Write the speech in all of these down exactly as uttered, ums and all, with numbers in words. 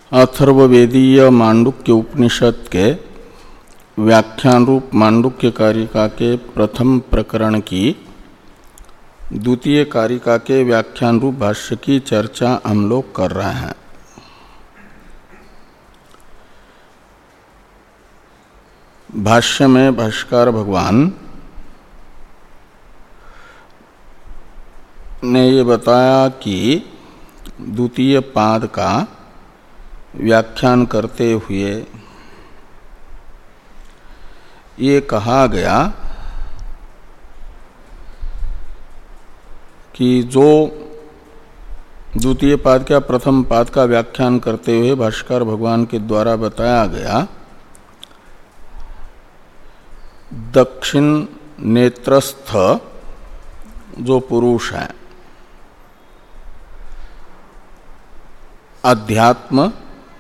अथर्ववेदीय मांडुक्य उपनिषद के व्याख्यान रूप मांडुक्य कारिका के प्रथम प्रकरण की द्वितीय कारिका के व्याख्यान रूप भाष्य की चर्चा हम लोग कर रहे हैं। भाष्य में भाष्यकार भगवान ने ये बताया कि द्वितीय पाद का व्याख्यान करते हुए ये कहा गया कि जो द्वितीय पाद का प्रथम पाद का व्याख्यान करते हुए भाष्यकार भगवान के द्वारा बताया गया दक्षिण नेत्रस्थ जो पुरुष है अध्यात्म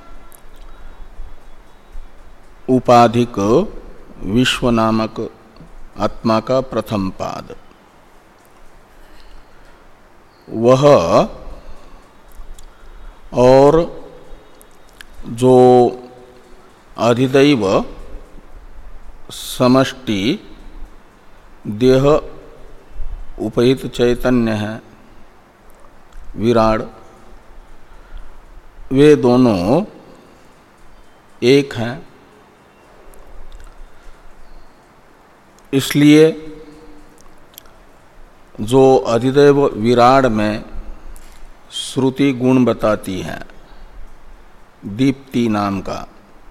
उपाधिक विश्व नामक आत्मा का प्रथम पाद, वह और जो अधिदैव समष्टि देह उपहित चैतन्य है विराड, वे दोनों एक हैं। इसलिए जो अधिदैव विराड में श्रुति गुण बताती है दीप्ति नाम का,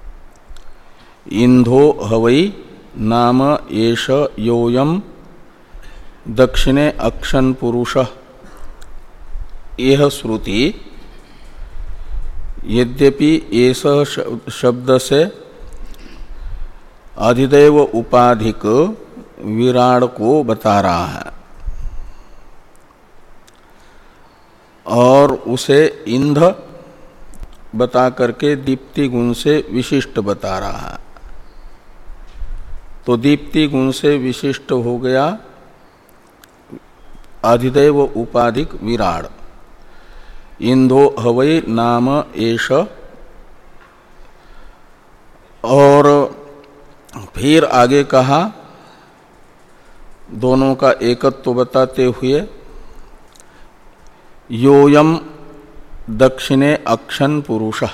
इंधो हवै नाम एष योयम दक्षिणे अक्षन पुरुषः, यह श्रुति यद्यपि एष शब्द से अधिदैव उपाधिक विराड को बता रहा है और उसे इंध बता करके दीप्ति गुण से विशिष्ट बता रहा है, तो दीप्ति गुण से विशिष्ट हो गया अधिदैव उपाधिक विराड। इंधो हवै नाम एष, और फिर आगे कहा दोनों का एकत्व बताते हुए योयम दक्षिणे अक्षन पुरुषः,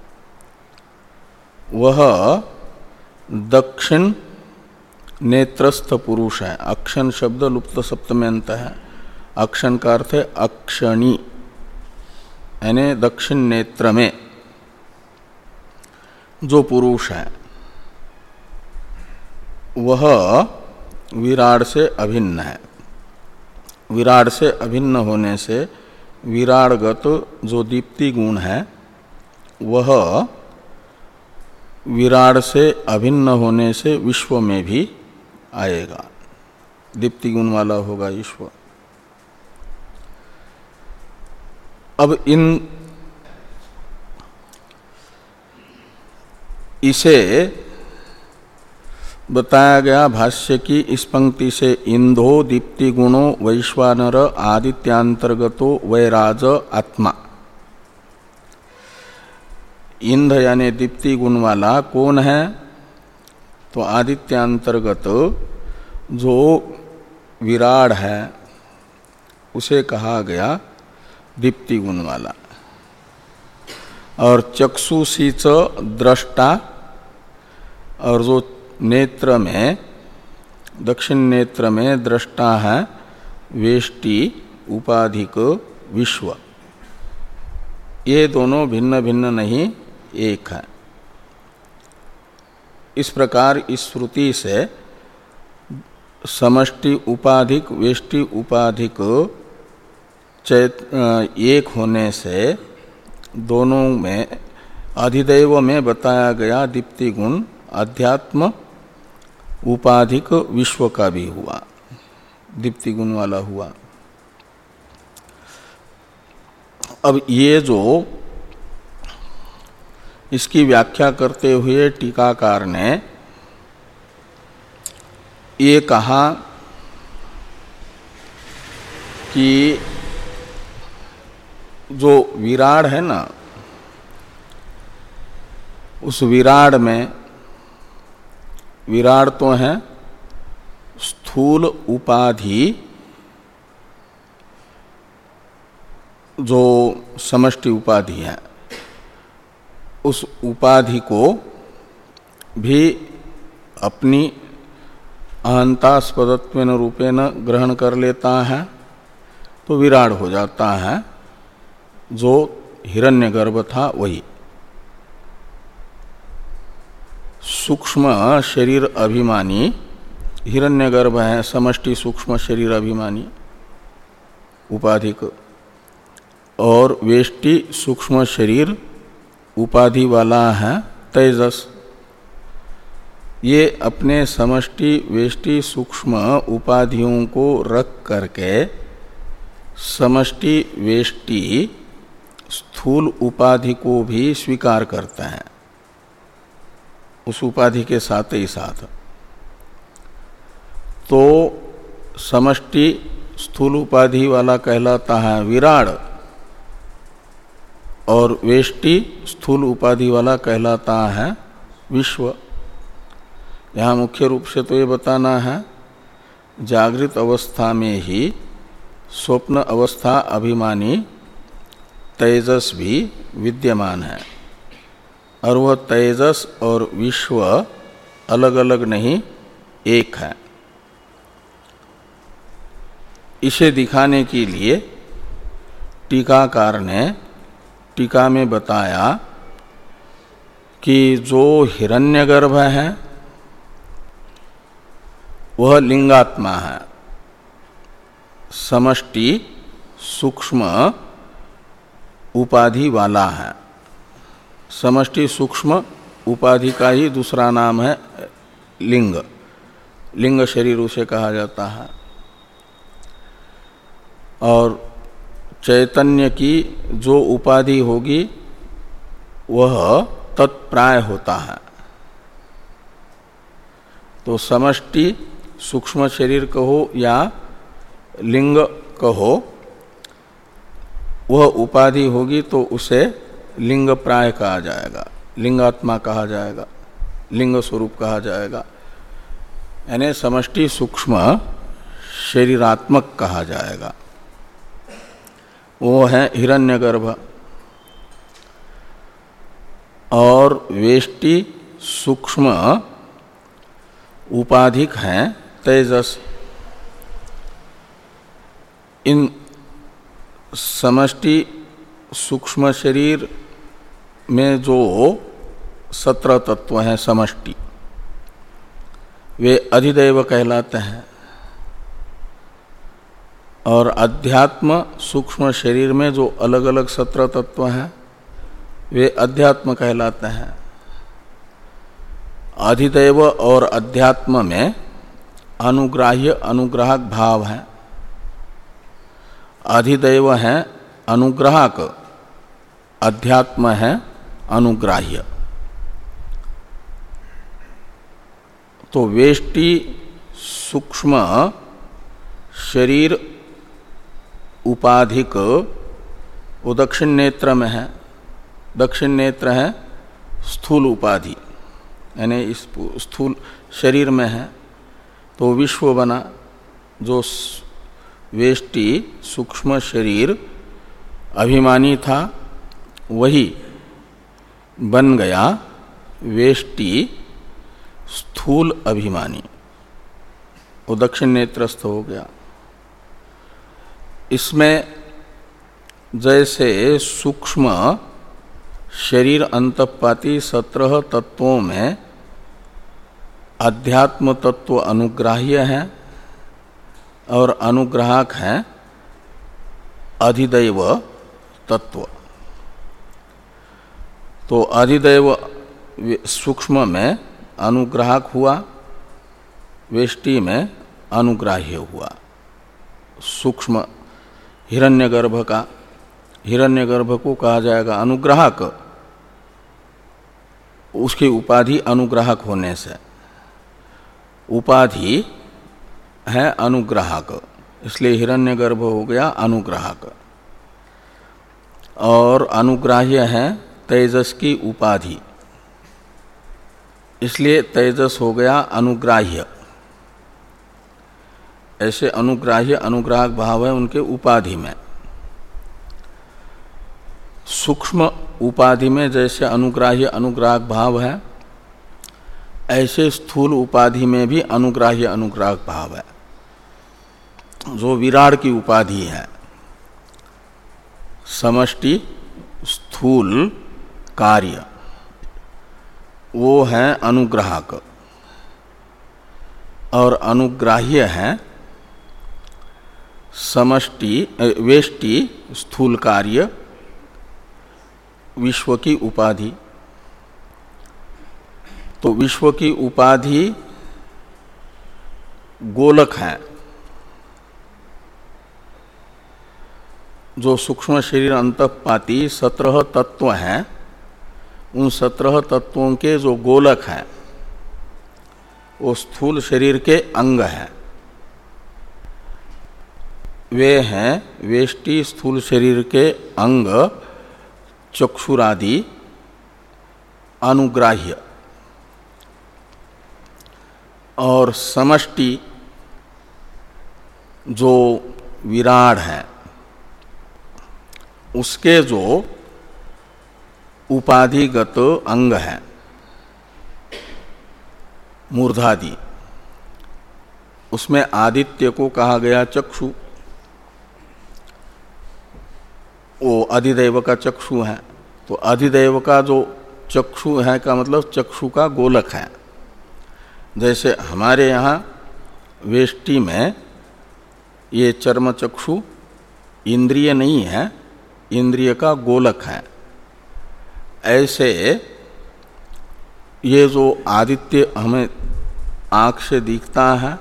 वह दक्षिण नेत्रस्थ पुरुष है। अक्षन शब्द लुप्त सप्तम्यंत है, अक्षन का अर्थ है अक्षणी, यानी दक्षिण नेत्र में जो पुरुष है वह विराड से अभिन्न है। विराड से अभिन्न होने से विराडगत जो दीप्ति गुण है वह विराड से अभिन्न होने से विश्व में भी आएगा, दीप्ति गुण वाला होगा विश्व। अब इन इसे बताया गया भाष्य की इस पंक्ति से, इंधो दीप्ति गुणो वैश्वानर आदित्यांतर्गतो वैराज आत्मा। इंध यानी दीप्ति गुण वाला कौन है? तो आदित्यांतर्गत जो विराड है उसे कहा गया दीप्ति गुण वाला। और चक्षुषीच दृष्टा, और जो नेत्र में दक्षिण नेत्र में दृष्टा है वेष्टि उपाधिक विश्व, ये दोनों भिन्न भिन्न नहीं एक है। इस प्रकार इस श्रुति से समष्टि उपाधिक वेष्टि उपाधिक चैत एक होने से दोनों में अधिदैव में बताया गया दीप्ति गुण अध्यात्म उपाधिक विश्व का भी हुआ, दीप्ति गुण वाला हुआ। अब ये जो इसकी व्याख्या करते हुए टीकाकार ने ये कहा कि जो विराड है ना, उस विराड में, विराड तो है स्थूल उपाधि जो समष्टि उपाधि है, उस उपाधि को भी अपनी अहंतास्पदत्वेन रूपेण ग्रहण कर लेता है तो विराड हो जाता है। जो हिरण्यगर्भ था वही सूक्ष्म शरीर अभिमानी हिरण्यगर्भ है, समष्टि सूक्ष्म शरीर अभिमानी उपाधिक, और वेष्टि सूक्ष्म शरीर उपाधि वाला है तेजस। ये अपने समष्टि वेष्टि सूक्ष्म उपाधियों को रख करके समष्टि वेष्टि स्थूल उपाधि को भी स्वीकार करते हैं उस उपाधि के साथ ही साथ। तो समष्टि स्थूल उपाधि वाला कहलाता है विराड और वेष्टि स्थूल उपाधि वाला कहलाता है विश्व। यहाँ मुख्य रूप से तो ये बताना है जागृत अवस्था में ही स्वप्न अवस्था अभिमानी तेजस भी विद्यमान है और वह तेजस और विश्व अलग अलग नहीं एक है। इसे दिखाने के लिए टीकाकार ने टीका में बताया कि जो हिरण्यगर्भ है वह लिंगात्मा है, समष्टि सूक्ष्म उपाधि वाला है। समष्टि सूक्ष्म उपाधि का ही दूसरा नाम है लिंग, लिंग शरीर उसे कहा जाता है। और चैतन्य की जो उपाधि होगी वह तत्प्राय होता है। तो समष्टि सूक्ष्म शरीर कहो या लिंग कहो, वह उपाधि होगी तो उसे लिंग प्राय कहा जाएगा, लिंगात्मा कहा जाएगा, लिंग स्वरूप कहा जाएगा, यानी समष्टि सूक्ष्म शरीरात्मक कहा जाएगा। वो है हिरण्यगर्भ। और वेष्टि सूक्ष्म उपाधिक हैं तेजस। इन समष्टि सूक्ष्म शरीर में जो सत्रह तत्व हैं समष्टि, वे अधिदैव कहलाते हैं। और अध्यात्म सूक्ष्म शरीर में जो अलग अलग सत्रह तत्व हैं वे अध्यात्म कहलाते हैं। अधिदैव और अध्यात्म में अनुग्राह्य अनुग्राहक भाव है। अधिदैव है अनुग्राहक, अध्यात्म है अनुग्राह्य। तो वेष्टि सूक्ष्म शरीर उपाधिक वो दक्षिण नेत्र में है। दक्षिण नेत्र है स्थूल उपाधि, यानी इस स्थूल शरीर में है। तो विश्व बना, जो वेष्टि सूक्ष्म शरीर अभिमानी था वही बन गया वेष्टि स्थूल अभिमानी, वो दक्षिण नेत्रस्थ हो गया। इसमें जैसे सूक्ष्म शरीर अंतःपाती सत्रह तत्वों में अध्यात्म तत्व अनुग्राह्य है और अनुग्राहक है अधिदैव तत्व। तो अधिदैव सूक्ष्म में अनुग्राहक हुआ, वेष्टि में अनुग्राह्य हुआ। सूक्ष्म हिरण्यगर्भ का, हिरण्यगर्भ को कहा जाएगा अनुग्राहक, उसकी उपाधि अनुग्राहक होने से। उपाधि है अनुग्राहक, इसलिए हिरण्यगर्भ हो गया अनुग्राहक। और अनुग्राह्य है तेजस की उपाधि, इसलिए तेजस हो गया अनुग्राह्य। ऐसे अनुग्राह्य अनुग्राहक भाव है उनके उपाधि में। सूक्ष्म उपाधि में जैसे अनुग्राह्य अनुग्राहक भाव है, ऐसे स्थूल उपाधि में भी अनुग्राह्य अनुग्राहक भाव है। जो विराट की उपाधि है, समष्टि स्थूल कार्य, वो है अनुग्राहक, और अनुग्राह्य है समष्टि वेष्टि स्थूल कार्य विश्व की उपाधि। तो विश्व की उपाधि गोलक है। जो सूक्ष्म शरीर अंतःपाती सत्रह तत्व हैं, उन सत्रह तत्वों के जो गोलक हैं वो स्थूल शरीर के अंग हैं। वे हैं वेष्टि स्थूल शरीर के अंग चक्षुरादि अनुग्राह्य, और समष्टि जो विराड है उसके जो उपाधिगत अंग है मूर्धादि, उसमें आदित्य को कहा गया चक्षु। वो अधिदैव का चक्षु है। तो अधिदैव का जो चक्षु है का मतलब चक्षु का गोलक है। जैसे हमारे यहाँ वेष्टि में ये चर्म चक्षु इंद्रिय नहीं है, इंद्रिय का गोलक है। ऐसे ये जो आदित्य हमें आँख से दिखता है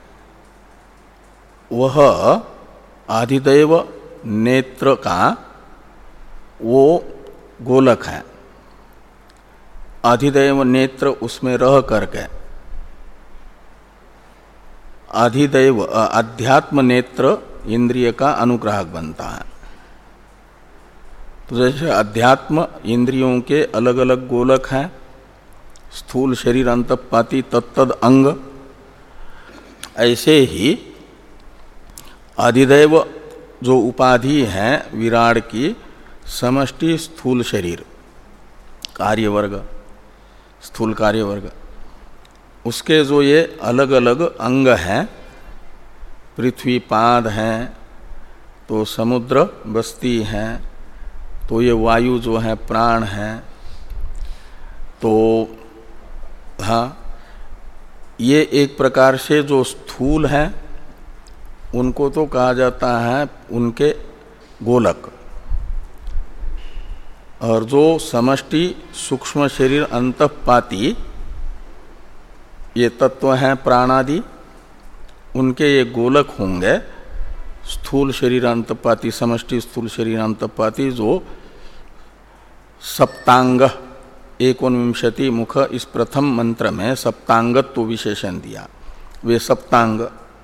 वह आदिदैव नेत्र का वो गोलक है। अधिदैव नेत्र उसमें रह करके अधिदैव अध्यात्म नेत्र इंद्रिय का अनुग्राहक बनता है। तो जैसे अध्यात्म इंद्रियों के अलग अलग गोलक हैं, स्थूल शरीर अंतःपाती तत्तद अंग, ऐसे ही अधिदैव जो उपाधि है विराड की समष्टि स्थूल शरीर कार्यवर्ग, स्थूल कार्यवर्ग, उसके जो ये अलग अलग अंग हैं, पृथ्वी पाद हैं, तो समुद्र बस्ती हैं, तो ये वायु जो है प्राण हैं, तो हाँ ये एक प्रकार से जो स्थूल है उनको तो कहा जाता है उनके गोलक, और जो समष्टि सूक्ष्म शरीर अंतःपाती ये तत्व हैं प्राणादि, उनके ये गोलक होंगे स्थूल शरीर अंतःपाती समष्टि स्थूल शरीर अंतःपाती जो सप्तांग एकोनविंशति मुख इस प्रथम मंत्र में सप्तांगत्व विशेषण दिया। वे सप्तांग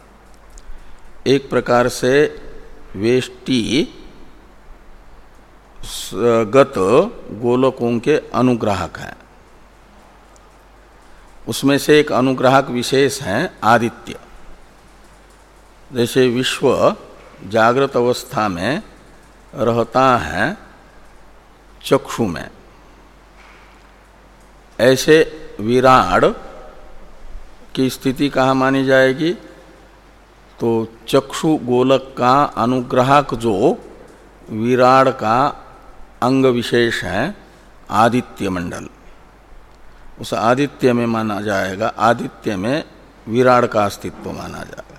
एक प्रकार से वेष्टि गत गोलकों के अनुग्राहक हैं। उसमें से एक अनुग्राहक विशेष हैं आदित्य। जैसे विश्व जागृत अवस्था में रहता है चक्षु में, ऐसे विराड की स्थिति कहाँ मानी जाएगी? तो चक्षु गोलक का अनुग्राहक जो विराड का अंग विशेष है आदित्य मंडल, उस आदित्य में माना जाएगा, आदित्य में विराड का अस्तित्व माना जाएगा।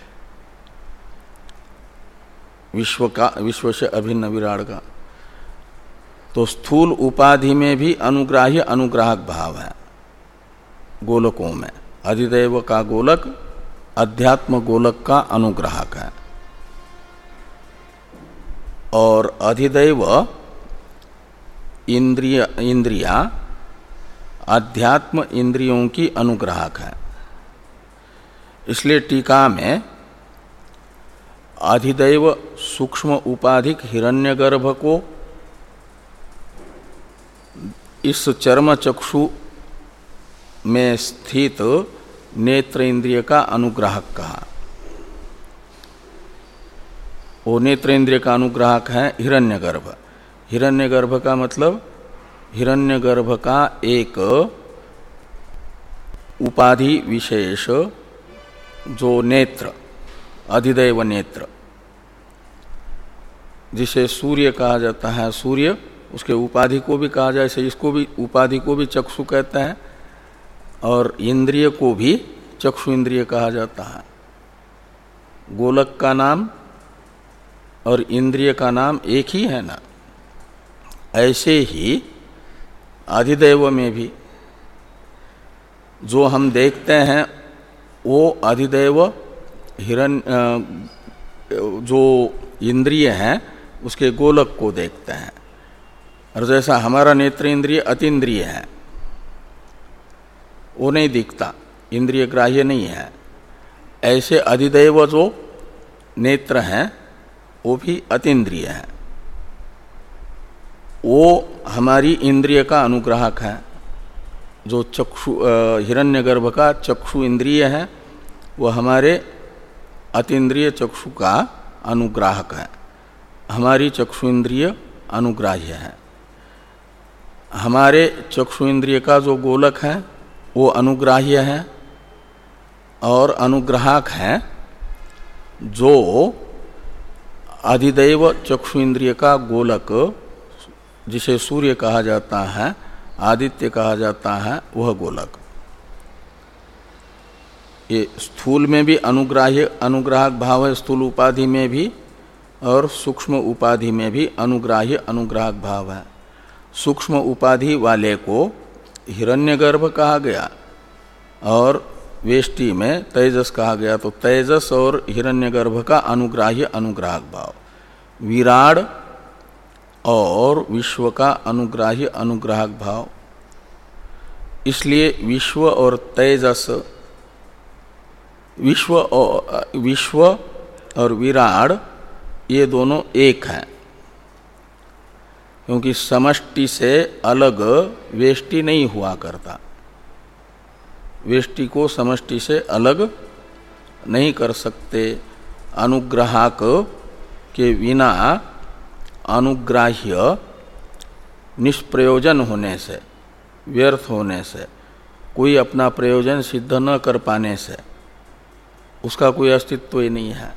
विश्व का विश्व से अभिन्न विराड का। तो स्थूल उपाधि में भी अनुग्राह्य अनुग्राहक भाव है गोलकों में। अधिदैव का गोलक अध्यात्म गोलक का अनुग्राहक है, और अधिदैव इंद्रिय इंद्रिया अध्यात्म इंद्रियों की अनुग्राहक है। इसलिए टीका में अधिदैव सूक्ष्म उपाधिक हिरण्यगर्भ को इस चर्म चक्षु में स्थित नेत्र इंद्रिय का अनुग्राहक कहा। वो नेत्र इंद्रिय का अनुग्राहक है हिरण्यगर्भ। हिरण्यगर्भ का मतलब हिरण्यगर्भ का एक उपाधि विशेष जो नेत्र, अधिदैव नेत्र, जिसे सूर्य कहा जाता है, सूर्य उसके उपाधि को भी कहा जाए, से इसको भी उपाधि को भी चक्षु कहते हैं और इंद्रिय को भी चक्षु इंद्रिय कहा जाता है। गोलक का नाम और इंद्रिय का नाम एक ही है ना। ऐसे ही अधिदैव में भी जो हम देखते हैं वो अधिदैव हिरण्य जो इंद्रिय हैं उसके गोलक को देखते हैं। और जैसा हमारा नेत्र इंद्रिय अतीन्द्रिय है, वो नहीं दिखता, इंद्रिय ग्राह्य नहीं है, ऐसे अधिदैव जो नेत्र हैं वो भी अतीन्द्रिय है। वो हमारी इंद्रिय का अनुग्राहक है। जो चक्षु हिरण्यगर्भ का चक्षु इंद्रिय है वो हमारे अतीन्द्रिय चक्षु का अनुग्राहक है। हमारी चक्षु इंद्रिय अनुग्राह्य है। हमारे चक्षु इंद्रिय का जो गोलक है वो अनुग्राह्य है और अनुग्राहक है जो अधिदैव चक्षु इंद्रिय का गोलक, जिसे सूर्य कहा जाता है, आदित्य कहा जाता है, वह गोलक। ये स्थूल में भी अनुग्राह्य अनुग्राहक भाव है, स्थूल उपाधि में भी, और सूक्ष्म उपाधि में भी अनुग्राह्य अनुग्राहक भाव है। सूक्ष्म उपाधि वाले को हिरण्यगर्भ कहा गया और वेष्टि में तेजस कहा गया, तो तेजस और हिरण्यगर्भ का अनुग्राह्य अनुग्राहक भाव, विराड और विश्व का अनुग्राह्य अनुग्राहक भाव। इसलिए विश्व और तेजस, विश्व और विश्व और विराड ये दोनों एक हैं, क्योंकि समष्टि से अलग वेष्टि नहीं हुआ करता। वेष्टि को समष्टि से अलग नहीं कर सकते। अनुग्राहक के बिना अनुग्राह्य निष्प्रयोजन होने से, व्यर्थ होने से, कोई अपना प्रयोजन सिद्ध न कर पाने से उसका कोई अस्तित्व ही नहीं है।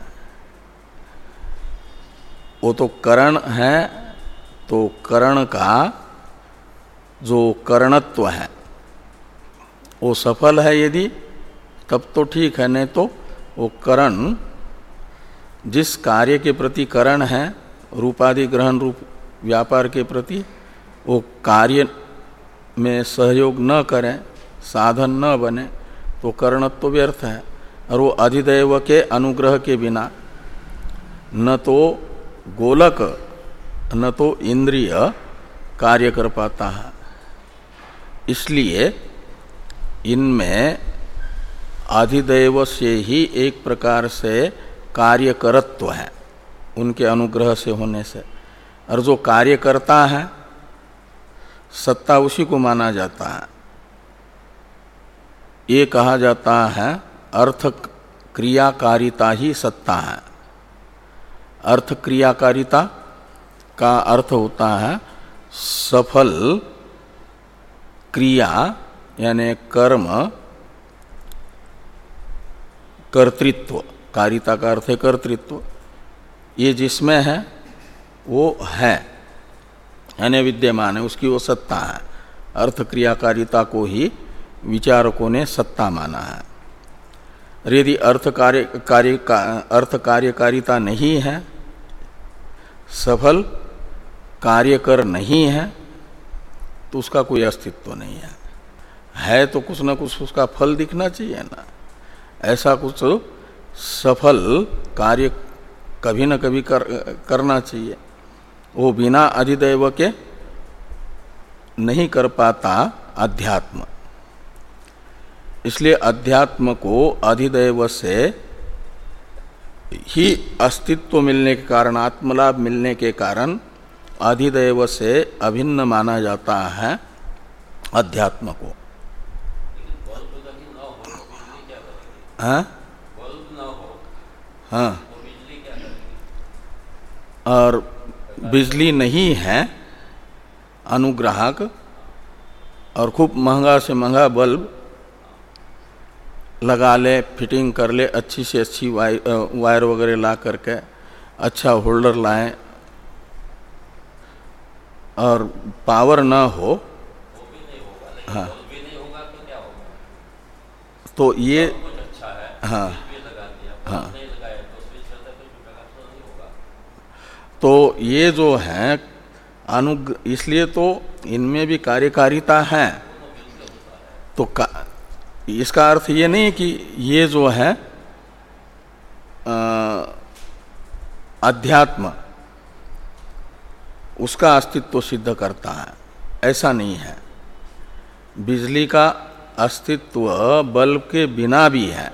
वो तो करण है, तो करण का जो करणत्व है वो सफल है यदि, तब तो ठीक है, नहीं तो वो करण जिस कार्य के प्रति करण है, रूपादि ग्रहण रूप व्यापार के प्रति, वो कार्य में सहयोग न करें, साधन न बने, तो करणत्व व्यर्थ है। और वो अधिदैव के अनुग्रह के बिना न तो गोलक न तो इंद्रिय कार्य कर पाता है। इसलिए इनमें अधिदैव से ही एक प्रकार से कार्यकरत्व है, उनके अनुग्रह से होने से। और जो कार्य करता है सत्ता उसी को माना जाता है। ये कहा जाता है अर्थ क्रियाकारिता ही सत्ता है। अर्थ क्रियाकारिता का अर्थ होता है सफल क्रिया, यानी कर्म कर्तृत्व। कारिता का अर्थ है कर्तृत्व। ये जिसमें है वो है, यानी विद्यमान है, उसकी वो सत्ता है। अर्थ क्रियाकारिता को ही विचारकों ने सत्ता माना है। यदि अर्थ कार्य कार्य का अर्थ कार्यकारिता नहीं है, सफल कार्यकर नहीं है, तो उसका कोई अस्तित्व नहीं है। है तो कुछ न कुछ उसका फल दिखना चाहिए ना। ऐसा कुछ सफल कार्य कभी न कभी कर, करना चाहिए। वो बिना अधिदैव के नहीं कर पाता अध्यात्म। इसलिए अध्यात्म को अधिदैव से ही अस्तित्व मिलने के कारण, आत्मलाभ मिलने के कारण अधिदैव से अभिन्न माना जाता है अध्यात्म को। हाँ बल्ब ना हो हाँ तो बिजली क्या करेगी? और बिजली नहीं है अनुग्राहक और खूब महंगा से महंगा बल्ब लगा ले, फिटिंग कर ले, अच्छी से अच्छी वायर वगैरह ला करके अच्छा होल्डर लाएं और पावर ना हो, वो भी नहीं होगा। लेकिन हाँ बल्ब भी नहीं होगा तो क्या होगा? तो ये सब कुछ अच्छा है, हाँ स्विच भी लगा दिया, हाँ बल्ब नहीं लगाया तो स्विच चलता तो कुछ प्रकाश तो नहीं होगा। तो ये जो है अनुग्रह, इसलिए तो इनमें भी कार्यकारिता है। तो का, इसका अर्थ ये नहीं कि ये जो है अध्यात्म उसका अस्तित्व सिद्ध करता है, ऐसा नहीं है। बिजली का अस्तित्व बल्ब के बिना भी है।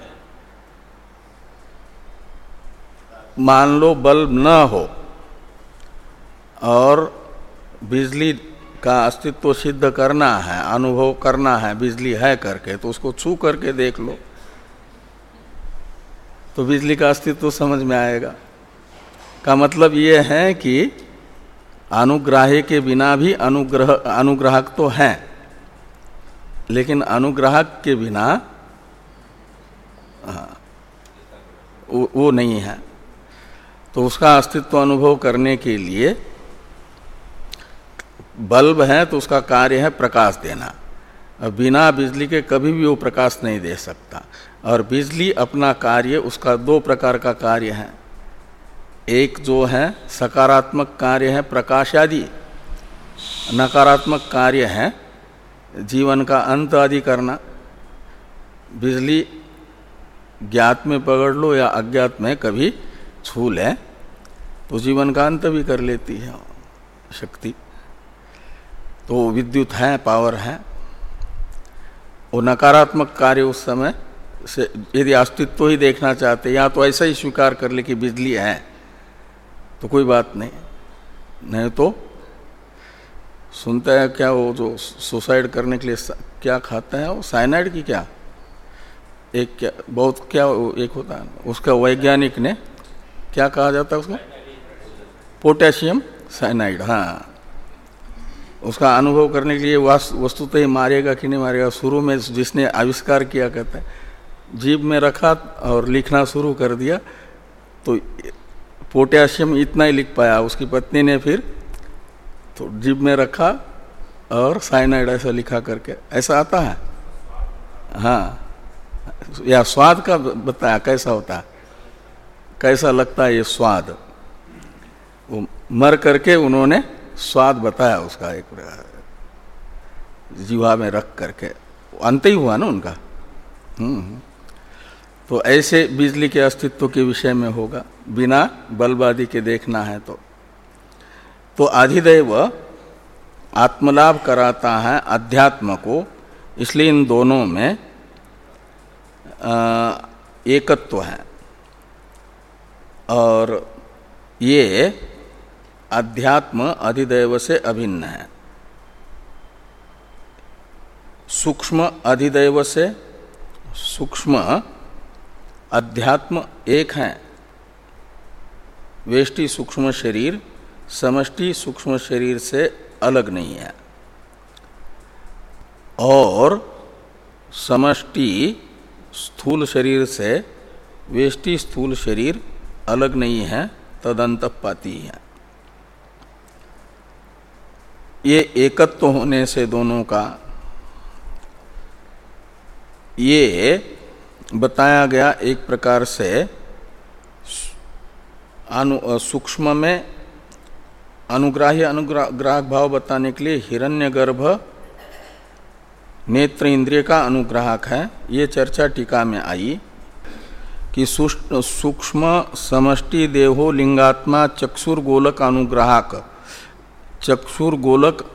मान लो बल्ब न हो और बिजली का अस्तित्व सिद्ध करना है, अनुभव करना है बिजली है करके, तो उसको छू करके देख लो तो बिजली का अस्तित्व समझ में आएगा। का मतलब ये है कि अनुग्राही के बिना भी अनुग्रह अनुग्राहक तो है, लेकिन अनुग्राहक के बिना हाँ, वो, वो नहीं है। तो उसका अस्तित्व अनुभव करने के लिए बल्ब है तो उसका कार्य है प्रकाश देना, और बिना बिजली के कभी भी वो प्रकाश नहीं दे सकता। और बिजली अपना कार्य, उसका दो प्रकार का कार्य है। एक जो है सकारात्मक कार्य है प्रकाश आदि, नकारात्मक कार्य है जीवन का अंत आदि करना। बिजली ज्ञात में पकड़ लो या अज्ञात में कभी छू ले तो जीवन का अंत भी कर लेती है शक्ति। तो विद्युत है, पावर है। वो नकारात्मक कार्य उस समय से यदि अस्तित्व ही देखना चाहते, या तो ऐसा ही स्वीकार कर ले कि बिजली है तो कोई बात नहीं, नहीं तो सुनता है क्या वो जो सुसाइड करने के लिए क्या खाते हैं वो साइनाइड की क्या एक क्या बहुत क्या एक होता है, उसका वैज्ञानिक ने क्या कहा जाता है उसको, पोटेशियम साइनाइड। हाँ, उसका अनुभव करने के लिए वस्तु तो ही मारेगा कि नहीं मारेगा। शुरू में जिसने आविष्कार किया कहता है जीभ में रखा और लिखना शुरू कर दिया तो पोटेशियम इतना ही लिख पाया। उसकी पत्नी ने फिर तो जीभ में रखा और साइनाइड ऐसा लिखा करके, ऐसा आता है। हाँ, या स्वाद का बताया कैसा होता है, कैसा लगता है ये स्वाद। वो मर करके उन्होंने स्वाद बताया उसका एक जीवा में रख करके, अंत ही हुआ ना उनका। हम्म तो ऐसे बिजली के अस्तित्व के विषय में होगा, बिना बल्ब आदि के देखना है तो तो अधिदैव आत्मलाभ कराता है अध्यात्म को। इसलिए इन दोनों में आ, एकत्व है। और ये अध्यात्म अधिदैव से अभिन्न है। सूक्ष्म अधिदैव से सूक्ष्म अध्यात्म एक है। वेष्टि सूक्ष्म शरीर समष्टि सूक्ष्म शरीर से अलग नहीं है, और समष्टि स्थूल शरीर से वेष्टि स्थूल शरीर अलग नहीं है, तदंतपाती है। ये एकत्व होने से दोनों का ये बताया गया। एक प्रकार से अनु सूक्ष्म में अनुग्राह्य अनुग्राहक भाव बताने के लिए हिरण्यगर्भ नेत्र इंद्रिय का अनुग्राहक है। ये चर्चा टीका में आई कि सूक्ष्म समष्टि देहो लिंगात्मा चक्षुर गोलक अनुग्राहक। चक्षुर गोलक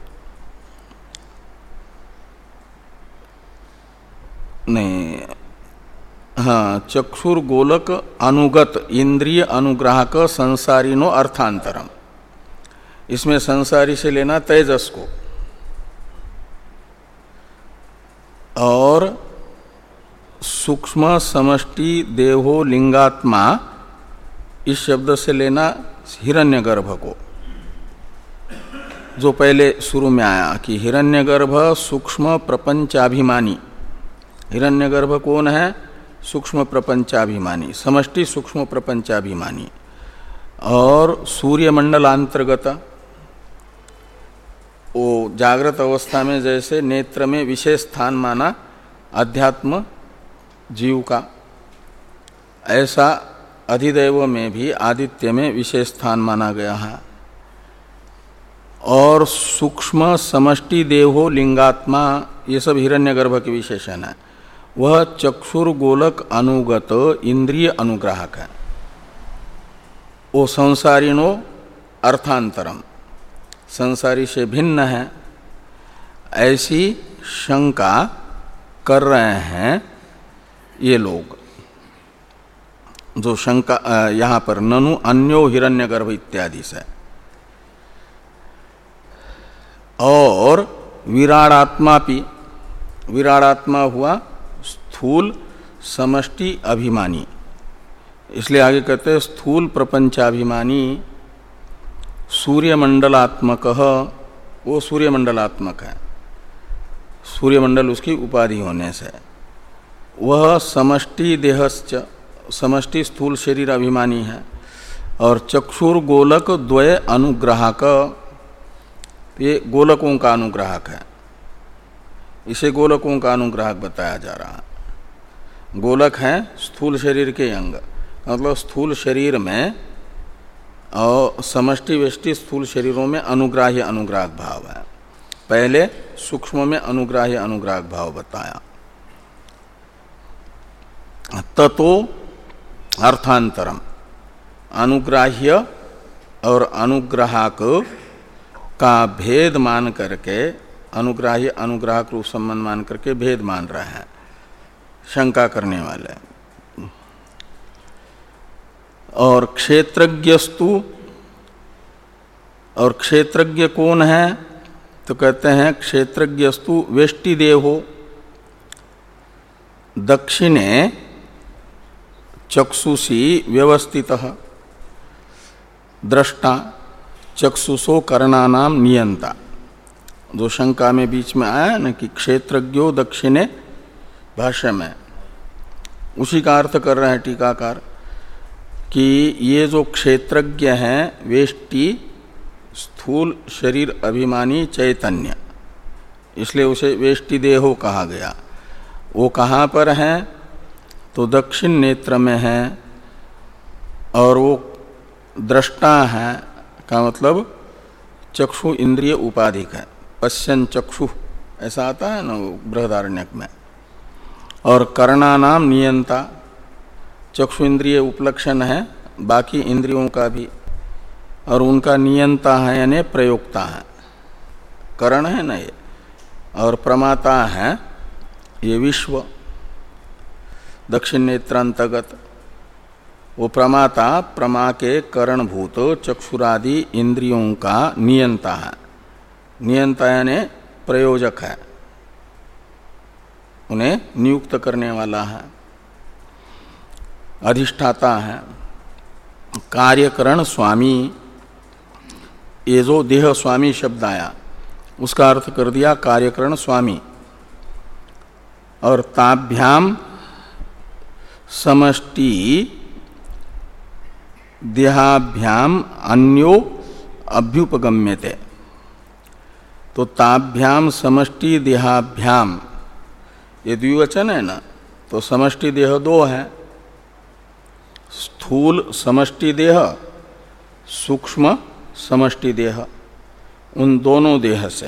नहीं, हाँ, चक्षुर गोलक अनुगत इंद्रिय अनुग्राहक संसारिनो अर्थांतरम। इसमें संसारी से लेना तेजस को, और सूक्ष्म समष्टि देहो लिंगात्मा इस शब्द से लेना हिरण्यगर्भ को, जो पहले शुरू में आया कि हिरण्यगर्भ सूक्ष्म प्रपंचाभिमानी। हिरण्यगर्भ कौन है? सूक्ष्म प्रपंचाभिमानी, समष्टि सूक्ष्म प्रपंचाभिमानी। और सूर्यमंडलांतर्गत, वो जागृत अवस्था में जैसे नेत्र में विशेष स्थान माना अध्यात्म जीव का, ऐसा अधिदैव में भी आदित्य में विशेष स्थान माना गया है। और सूक्ष्म समष्टि देहो लिंगात्मा, ये सब हिरण्यगर्भ के विशेषण है। वह चक्षुर्गोलक अनुगत इंद्रिय अनुग्राहक है। वो संसारिणो अर्थांतरम, संसारी से भिन्न है, ऐसी शंका कर रहे हैं ये लोग। जो शंका यहाँ पर ननु अन्यो हिरण्यगर्भ इत्यादि से। और विराडात्मा भी, विराडात्मा हुआ स्थूल समष्टि अभिमानी, इसलिए आगे कहते हैं स्थूल प्रपंचाभिमानी सूर्यमंडलात्मक, वो सूर्यमंडलात्मक है, सूर्यमंडल उसकी उपाधि होने से। वह समष्टि देहश्च, समष्टि स्थूल शरीर अभिमानी है। और चक्षुर गोलक द्वय अनुग्राहक, ये गोलकों का अनुग्राहक है, इसे गोलकों का अनुग्राहक बताया जा रहा है। गोलक है स्थूल शरीर के अंग, मतलब स्थूल शरीर में और समष्टि व्यष्टि स्थूल शरीरों में अनुग्राह्य अनुग्राहक भाव है। पहले सूक्ष्म में अनुग्राह्य अनुग्राहक भाव बताया। ततो अर्थांतरम, अनुग्राह्य और अनुग्राहक का भेद मान करके, अनुग्राह्य अनुग्राहक रूप संबंध मान करके भेद मान रहे हैं शंका करने वाले। और क्षेत्रज्ञस्तु, और क्षेत्रज्ञ कौन है? तो कहते हैं क्षेत्रज्ञस्तु वेष्टि देहो दक्षिणे चक्षुषी व्यवस्थितः दृष्टा चक्षुषो करणानाम नियंता। जो शंका में बीच में आया न कि क्षेत्रज्ञो दक्षिणे, भाष्य में उसी का अर्थ कर रहे हैं टीकाकार कि ये जो क्षेत्रज्ञ हैं वेष्टि स्थूल शरीर अभिमानी चैतन्य, इसलिए उसे वेष्टि देहो कहा गया। वो कहाँ पर हैं? तो दक्षिण नेत्र में है। और वो दृष्टा है का मतलब चक्षु इंद्रिय उपाधिक है, पश्यन चक्षु ऐसा आता है ना बृहदारण्यक में। और कर्णानाम नियंता, चक्षु इंद्रिय उपलक्षण है बाकी इंद्रियों का भी, और उनका नियंता है यानी प्रयोक्ता है। करण है ना ये, और प्रमाता है ये विश्व दक्षिण नेत्रांतर्गत। वो प्रमाता प्रमा के करणभूत चक्षुरादि इंद्रियों का नियंता है। नियंता यानी प्रयोजक है, उन्हें नियुक्त करने वाला है, अधिष्ठाता है। कार्यकरण स्वामी, ये जो देह स्वामी शब्द आया उसका अर्थ कर दिया कार्यकरण स्वामी। और ताभ्याम समष्टि देहाभ्याम अन्यो अभ्युपगम्यते। तो ताभ्याम समष्टि देहाभ्याम ये द्विवचन है ना, तो समष्टि देह दो है, स्थूल समष्टि देह, सूक्ष्म समष्टि देह। उन दोनों देह से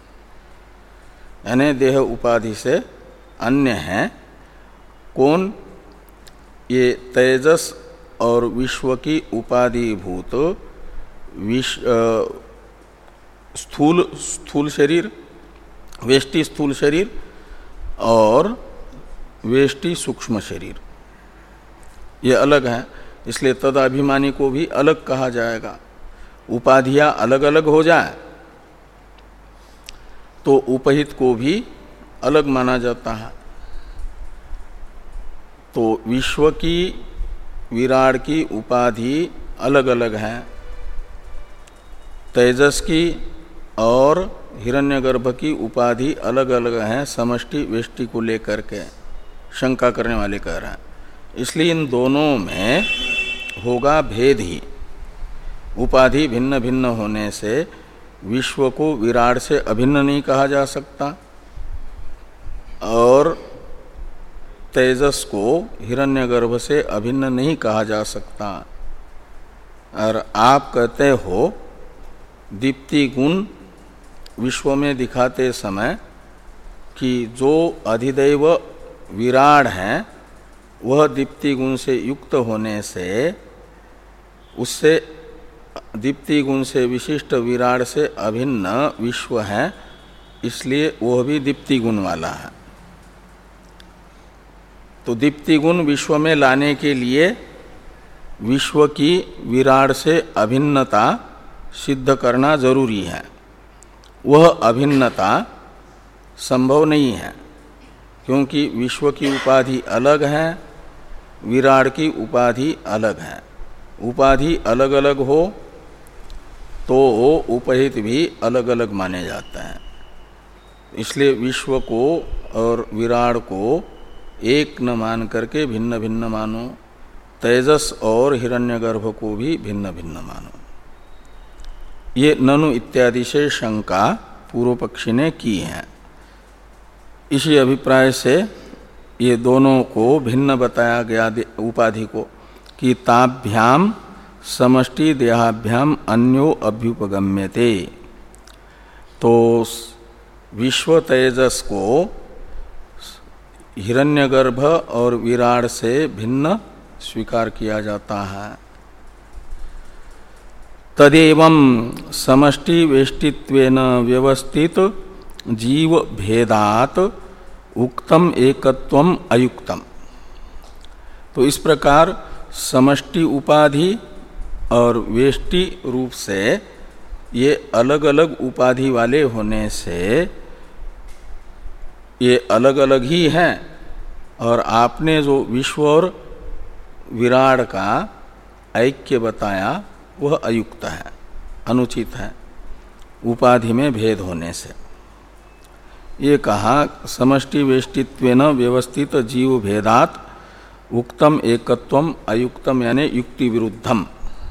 यानी देह उपाधि से अन्य है कौन? ये तेजस और विश्व की उपाधिभूत विश्व स्थूल स्थूल शरीर, वेष्टि स्थूल शरीर और वेष्टि सूक्ष्म शरीर, ये अलग है। इसलिए तदाभिमानी को भी अलग कहा जाएगा। उपाधियां अलग अलग हो जाए तो उपहित को भी अलग माना जाता है। तो विश्व की विराट की उपाधि अलग अलग है। तेजस की और हिरण्यगर्भ की उपाधि अलग अलग हैं समष्टि वेष्टि को लेकर के, शंका करने वाले कह रहे हैं। इसलिए इन दोनों में होगा भेद ही। उपाधि भिन्न भिन्न होने से विश्व को विराट से अभिन्न नहीं कहा जा सकता और तेजस को हिरण्यगर्भ से अभिन्न नहीं कहा जा सकता। और आप कहते हो दीप्ति गुण विश्व में दिखाते समय कि जो अधिदैव विराट हैं वह दीप्ति गुण से युक्त होने से उससे दीप्ति गुण से विशिष्ट विराट से अभिन्न विश्व है, इसलिए वह भी दीप्ति गुण वाला है। तो दीप्ति गुण विश्व में लाने के लिए विश्व की विराट से अभिन्नता सिद्ध करना जरूरी है। वह अभिन्नता संभव नहीं है क्योंकि विश्व की उपाधि अलग है, विराट की उपाधि अलग है। उपाधि अलग अलग हो तो उपहित भी अलग अलग माने जाते हैं। इसलिए विश्व को और विराट को एक न मान करके भिन्न भिन्न मानो, तेजस और हिरण्यगर्भ को भी भिन्न भिन्न मानो। ये ननु इत्यादि से शंका पूर्व पक्षी ने की है। इसी अभिप्राय से ये दोनों को भिन्न बताया गया उपाधि को कि ताभ्याम समष्टि देहाभ्याम अन्यो अभ्युपगम्यते। तो विश्व तेजस को हिरण्यगर्भ और विराट से भिन्न स्वीकार किया जाता है। तदेवं समष्टि वेष्टित्वेन व्यवस्थित जीव भेदात उक्तम एकत्वम अयुक्तम। तो इस प्रकार समष्टि उपाधि और वेष्टि रूप से ये अलग अलग उपाधि वाले होने से ये अलग अलग ही हैं और आपने जो विश्व और विराट का ऐक्य बताया वह अयुक्त है, अनुचित है उपाधि में भेद होने से। ये कहा समष्टि वेष्टित्वेन व्यवस्थित जीव भेदात उक्तम एकत्वम अयुक्तम यानी युक्ति विरुद्धम।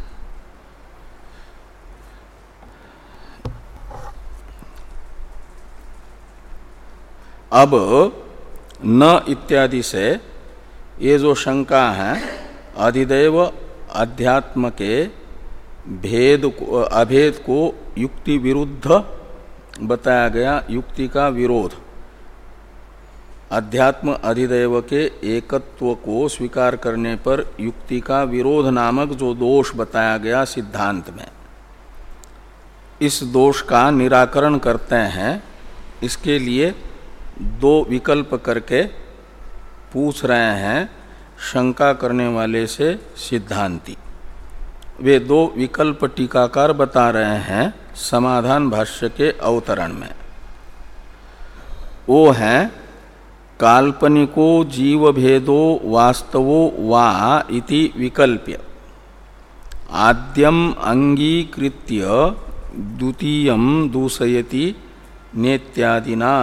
अब न इत्यादि से ये जो शंका है अधिदैव अध्यात्म के भेद को अभेद को युक्ति विरुद्ध बताया गया। युक्ति का विरोध अध्यात्म अधिदैव के एकत्व को स्वीकार करने पर युक्ति का विरोध नामक जो दोष बताया गया सिद्धांत में, इस दोष का निराकरण करते हैं। इसके लिए दो विकल्प करके पूछ रहे हैं शंका करने वाले से सिद्धांती। वे दो विकल्प टीकाकार बता रहे हैं समाधान भाष्य के अवतरण में। वो हैं काल्पनिको जीव भेदो वास्तवो वा इति विकल्प्य आद्यम अंगीकृत्य द्वितीयम दूषयति नेत्यादिना।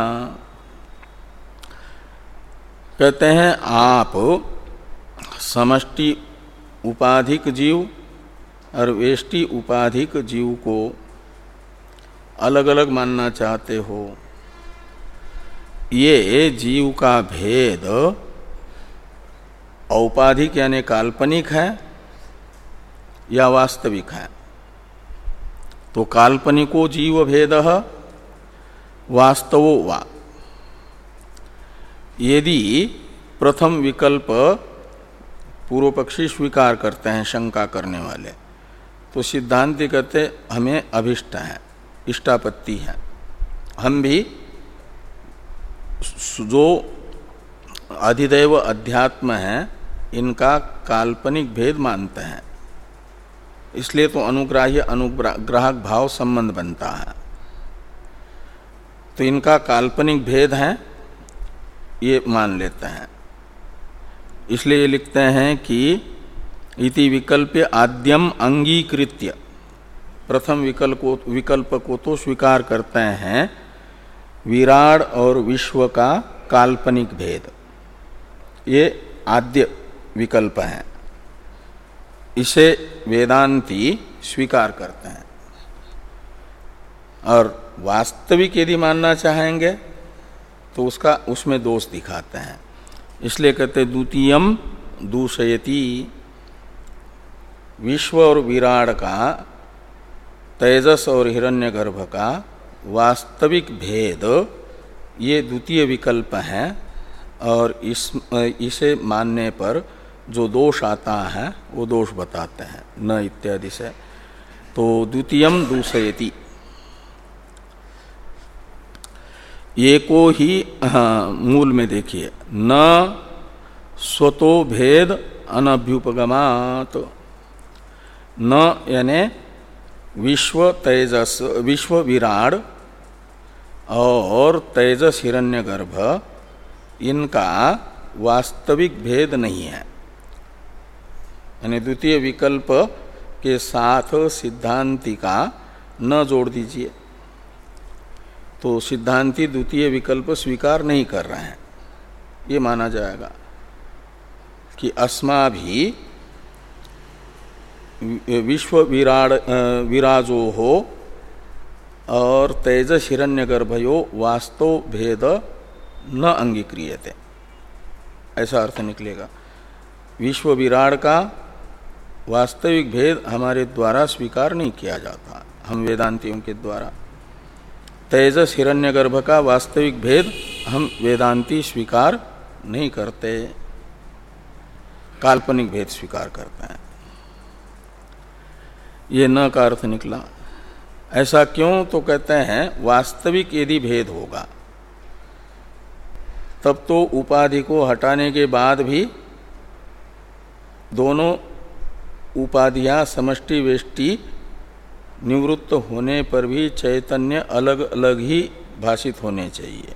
कहते हैं आप समष्टि उपाधिक जीव और वेष्टि उपाधिक जीव को अलग अलग मानना चाहते हो। ये जीव का भेद औपाधिक यानी काल्पनिक है या वास्तविक है। तो काल्पनिको जीव भेद वास्तवो वा, यदि प्रथम विकल्प पूर्व पक्षी स्वीकार करते हैं शंका करने वाले, तो सिद्धांति कहते हमें अभिष्ट है, इष्टापत्ति है। हम भी जो अधिदैव अध्यात्म है इनका काल्पनिक भेद मानते हैं, इसलिए तो अनुग्राह्य अनुग्राहक भाव संबंध बनता है। तो इनका काल्पनिक भेद है ये मान लेते हैं। इसलिए लिखते हैं कि इति विकल्प आद्यम अंगीकृत्य, प्रथम विकल्प को विकल्प को तो स्वीकार करते हैं विराड और विश्व का काल्पनिक भेद, ये आद्य विकल्प है, इसे वेदांती स्वीकार करते हैं। और वास्तविक यदि मानना चाहेंगे तो उसका उसमें दोष दिखाते हैं, इसलिए कहते द्वितीयम दूषयति, विश्व और विराड का, तेजस और हिरण्यगर्भ का वास्तविक भेद ये द्वितीय विकल्प है, और इस इसे मानने पर जो दोष आता है वो दोष बताते हैं न इत्यादि से। तो द्वितीयम दूषयति, एको ही, हाँ, मूल में देखिए, न स्वतो भेद अनभ्युपगमात्, न यानी विश्व तेजस, विश्व विराड और तेजस हिरण्यगर्भ, इनका वास्तविक भेद नहीं है। यानी द्वितीय विकल्प के साथ सिद्धांति का न जोड़ दीजिए, तो सिद्धांति द्वितीय विकल्प स्वीकार नहीं कर रहे हैं, ये माना जाएगा कि अस्माभि विश्व विराड विराजो हो और तेजस हिरण्यगर्भयो वास्तव भेद न अंगीक्रियते, ऐसा अर्थ निकलेगा। विश्व विराड का वास्तविक भेद हमारे द्वारा स्वीकार नहीं किया जाता, हम वेदांतियों के द्वारा। तेजस हिरण्यगर्भ का वास्तविक भेद हम वेदांती स्वीकार नहीं करते, काल्पनिक भेद स्वीकार करते हैं। ये न का अर्थ निकला। ऐसा क्यों? तो कहते हैं वास्तविक यदि भेद होगा तब तो उपाधि को हटाने के बाद भी दोनों उपाधियां समष्टि वेष्टि निवृत्त होने पर भी चैतन्य अलग अलग ही भाषित होने चाहिए।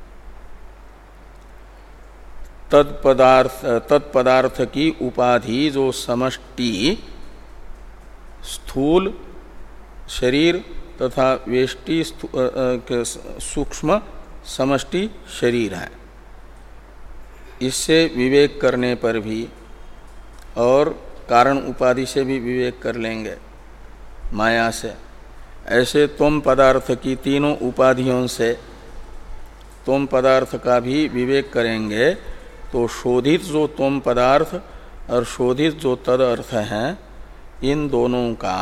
तत्पदार्थ तत्पदार्थ की उपाधि जो समष्टि स्थूल शरीर तथा वेष्टि सूक्ष्म समष्टि शरीर है, इससे विवेक करने पर भी, और कारण उपाधि से भी विवेक कर लेंगे माया से, ऐसे तुम पदार्थ की तीनों उपाधियों से तुम पदार्थ का भी विवेक करेंगे तो शोधित जो तुम पदार्थ और शोधित जो तद अर्थ हैं, इन दोनों का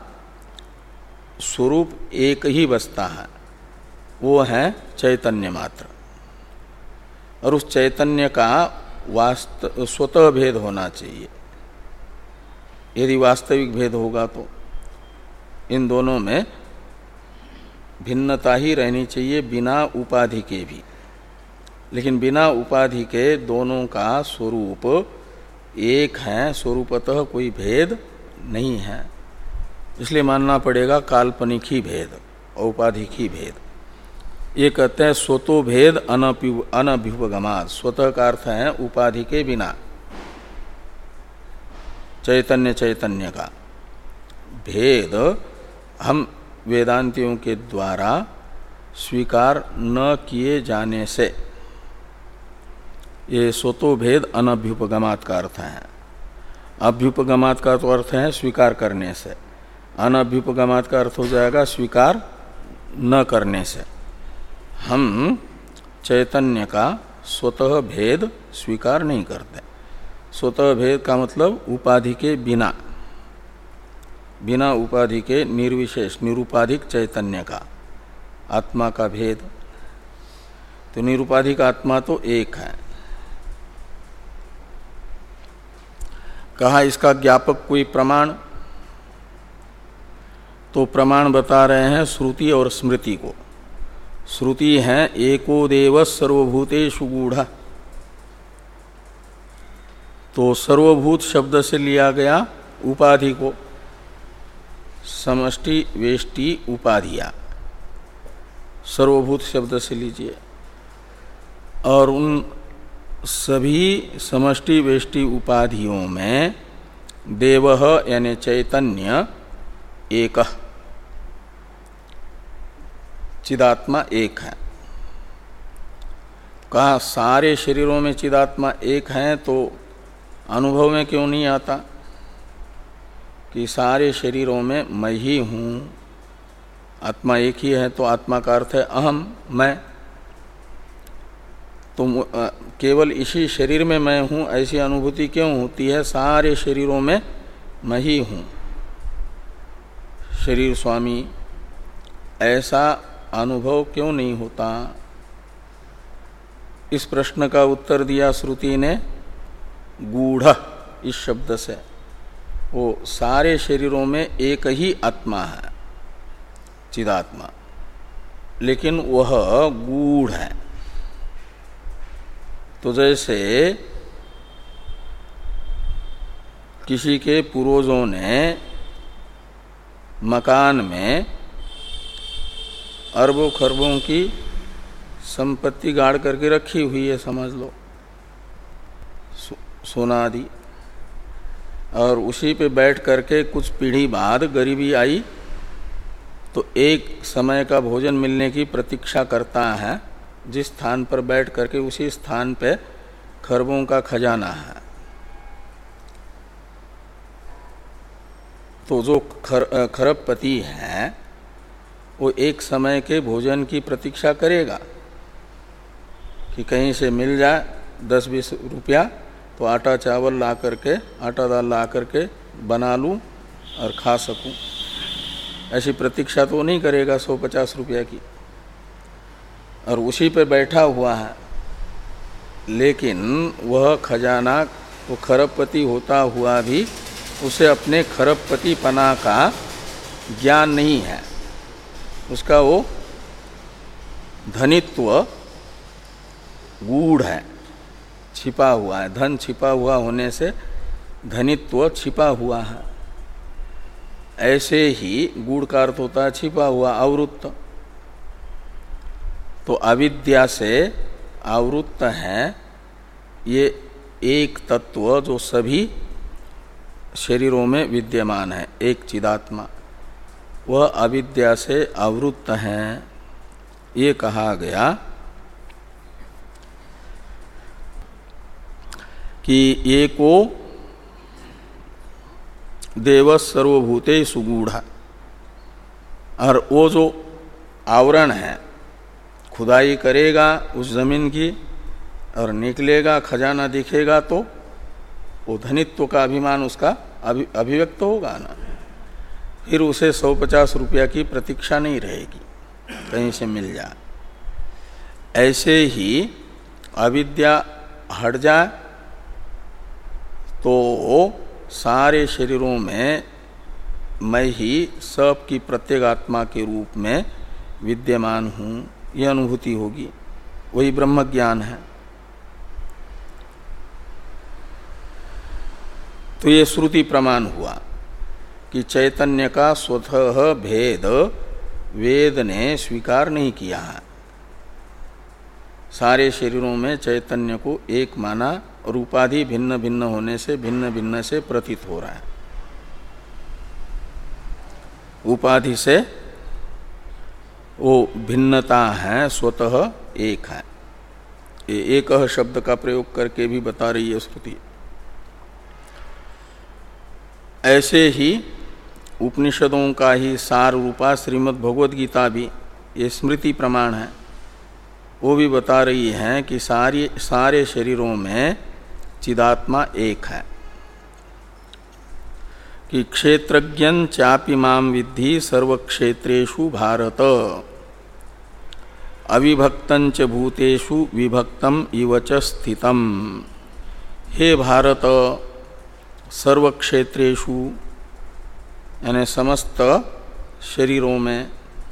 स्वरूप एक ही बसता है, वो है चैतन्य मात्र। और उस चैतन्य का वास्तव स्वतः भेद होना चाहिए। यदि वास्तविक भेद होगा तो इन दोनों में भिन्नता ही रहनी चाहिए, बिना उपाधि के भी। लेकिन बिना उपाधि के दोनों का स्वरूप एक है, स्वरूपतः कोई भेद नहीं है, इसलिए मानना पड़ेगा काल्पनिक ही भेद, औपाधिक ही भेद। ये कहते हैं स्वतो भेद अनभ्युपगमात्, स्वतः का अर्थ है उपाधि के बिना, चैतन्य चैतन्य का भेद हम वेदांतियों के द्वारा स्वीकार न किए जाने से, ये स्वतो भेद अनभ्युपगमात् का अर्थ है। अभ्युपगमात् का तो अर्थ है स्वीकार करने से, अनभ्युपगमात् का अर्थ हो जाएगा स्वीकार न करने से। हम चैतन्य का स्वतः भेद स्वीकार नहीं करते। स्वतः भेद का मतलब उपाधि के बिना, बिना उपाधि के निर्विशेष निरुपाधिक चैतन्य का, आत्मा का भेद। तो निरुपाधिक आत्मा तो एक है। कहा इसका ज्ञापक कोई प्रमाण, तो प्रमाण बता रहे हैं श्रुति और स्मृति को। श्रुति है एको देव सर्वभूतेषु गूढ़, तो सर्वभूत शब्द से लिया गया उपाधि को, समष्टि वेष्टि उपाधियां सर्वभूत शब्द से लीजिए। और उन सभी समष्टि वेष्टि उपाधियों में देवः यानी चैतन्य एक, चिदात्मा एक है। कहा सारे शरीरों में चिदात्मा एक है, तो अनुभव में क्यों नहीं आता कि सारे शरीरों में मैं ही हूँ, आत्मा एक ही है, तो आत्मा का अर्थ है अहम, मैं। तो केवल इसी शरीर में मैं हूँ ऐसी अनुभूति क्यों होती है? सारे शरीरों में मैं ही हूँ, शरीर स्वामी, ऐसा अनुभव क्यों नहीं होता? इस प्रश्न का उत्तर दिया श्रुति ने गूढ़ इस शब्द से। वो सारे शरीरों में एक ही आत्मा है, चिदात्मा, लेकिन वह गूढ़ है। तो जैसे किसी के पूर्वजों ने मकान में अरबों खरबों की संपत्ति गाड़ करके रखी हुई है, समझ लो, सोना आदि, और उसी पे बैठ करके कुछ पीढ़ी बाद गरीबी आई तो एक समय का भोजन मिलने की प्रतीक्षा करता है, जिस स्थान पर बैठ करके उसी स्थान पे खरबों का खजाना है। तो जो खर खरबपति है वो एक समय के भोजन की प्रतीक्षा करेगा कि कहीं से मिल जाए दस बीस रुपया तो आटा चावल ला करके, आटा दाल ला करके बना लूँ और खा सकूँ। ऐसी प्रतीक्षा तो नहीं करेगा सौ पचास रुपया की, और उसी पर बैठा हुआ है। लेकिन वह खजाना, वो खरबपति होता हुआ भी उसे अपने खरबपति पना का ज्ञान नहीं है। उसका वो धनित्व गूढ़ है, छिपा हुआ है। धन छिपा हुआ होने से धनित्व छिपा हुआ है। ऐसे ही गूढ़ का अर्थ होता है छिपा हुआ, आवृत्त। तो अविद्या से आवृत्त है ये एक तत्व जो सभी शरीरों में विद्यमान है, एक चिदात्मा, वह अविद्या से आवृत्त है। ये कहा गया कि एको देव सर्वभूतेषु गूढ़, और वो जो आवरण है, खुदाई करेगा उस जमीन की और निकलेगा खजाना दिखेगा तो वो धनित्व का अभिमान उसका अभि, अभिव्यक्त होगा ना। फिर उसे सौ पचास रुपया की प्रतीक्षा नहीं रहेगी कहीं से मिल जाए। ऐसे ही अविद्या हट जाए तो सारे शरीरों में मैं ही सब की प्रत्येगात्मा के रूप में विद्यमान हूँ, यह अनुभूति होगी। वही ब्रह्म ज्ञान है। तो ये श्रुति प्रमाण हुआ कि चैतन्य का स्वतः भेद वेद ने स्वीकार नहीं किया है। सारे शरीरों में चैतन्य को एक माना और उपाधि भिन्न भिन्न होने से भिन्न भिन्न से प्रतीत हो रहा है। उपाधि से वो भिन्नता है, स्वतः एक है। ये एक शब्द का प्रयोग करके भी बता रही है श्रुति। ऐसे ही उपनिषदों का ही सार रूपा श्रीमद् भगवद गीता भी ये स्मृति प्रमाण है। वो भी बता रही है कि सारी सारे शरीरों में चिदात्मा एक है। कि क्षेत्रज्ञं चापि माम विद्धि सर्वक्षेत्रेषु भारत अविभक्तं च भूतेषु विभक्तम इव च स्थितम। हे भारत, सर्वक्षेत्रेषु यानी समस्त शरीरों में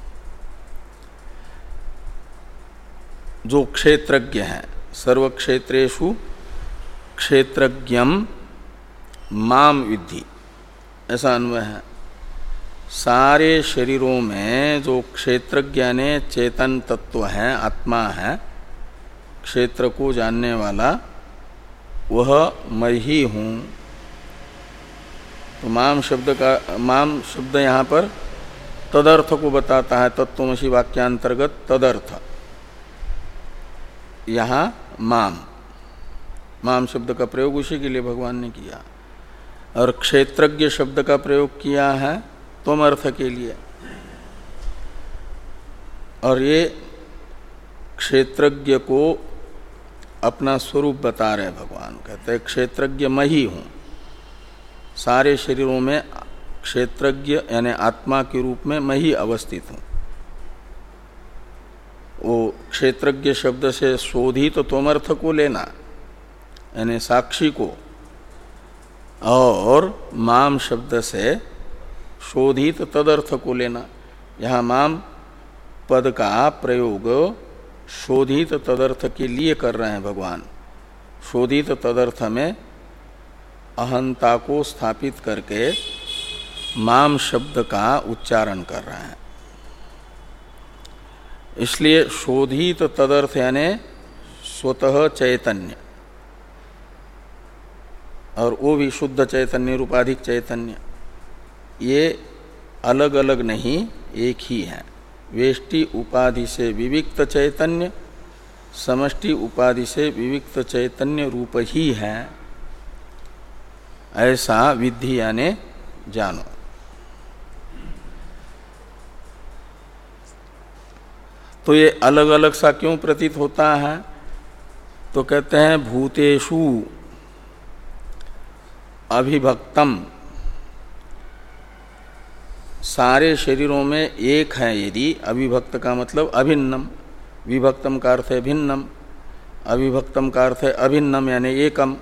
जो क्षेत्रज्ञ है, सर्वक्षेत्रेषु क्षेत्रज्ञम माम विद्धि, ऐसा अन्वय है। सारे शरीरों में जो क्षेत्रज्ञ ने चेतन तत्व है, आत्मा है, क्षेत्र को जानने वाला वह मैं ही हूँ। तो माम शब्द का माम शब्द यहाँ पर तदर्थ को बताता है। तत्त्वमसि वाक्यांतर्गत तदर्थ यहाँ माम माम शब्द का प्रयोग उसी के लिए भगवान ने किया। और क्षेत्रज्ञ शब्द का प्रयोग किया है त्वम अर्थ के लिए। और ये क्षेत्रज्ञ को अपना स्वरूप बता रहे भगवान। कहते हैं क्षेत्रज्ञ मैं ही हूँ। सारे शरीरों में क्षेत्रज्ञ यानी आत्मा के रूप में मैं ही अवस्थित हूँ। वो क्षेत्रज्ञ शब्द से शोधित तो त्वमर्थ को लेना यानी साक्षी को, और माम शब्द से शोधित तदर्थ को लेना। यहाँ माम पद का प्रयोग शोधित तदर्थ के लिए कर रहे हैं भगवान। शोधित तदर्थ में अहंता को स्थापित करके माम शब्द का उच्चारण कर रहे हैं। इसलिए शोधित तदर्थ यानी स्वतः चैतन्य, और वो भी शुद्ध चैतन्य रूपाधिक चैतन्य, ये अलग अलग नहीं एक ही है। वेष्टि उपाधि से विविक्त चैतन्य समष्टि उपाधि से विविक्त चैतन्य रूप ही है, ऐसा विधि यानी जानो। तो ये अलग अलग सा क्यों प्रतीत होता है? तो कहते हैं भूतेषु अभिभक्तम, सारे शरीरों में एक है यदि, अभिभक्त का मतलब अभिन्नम, विभक्तम का अर्थ है भिन्नम, अभिभक्तम का अर्थ है अभिन्नम यानी एकम।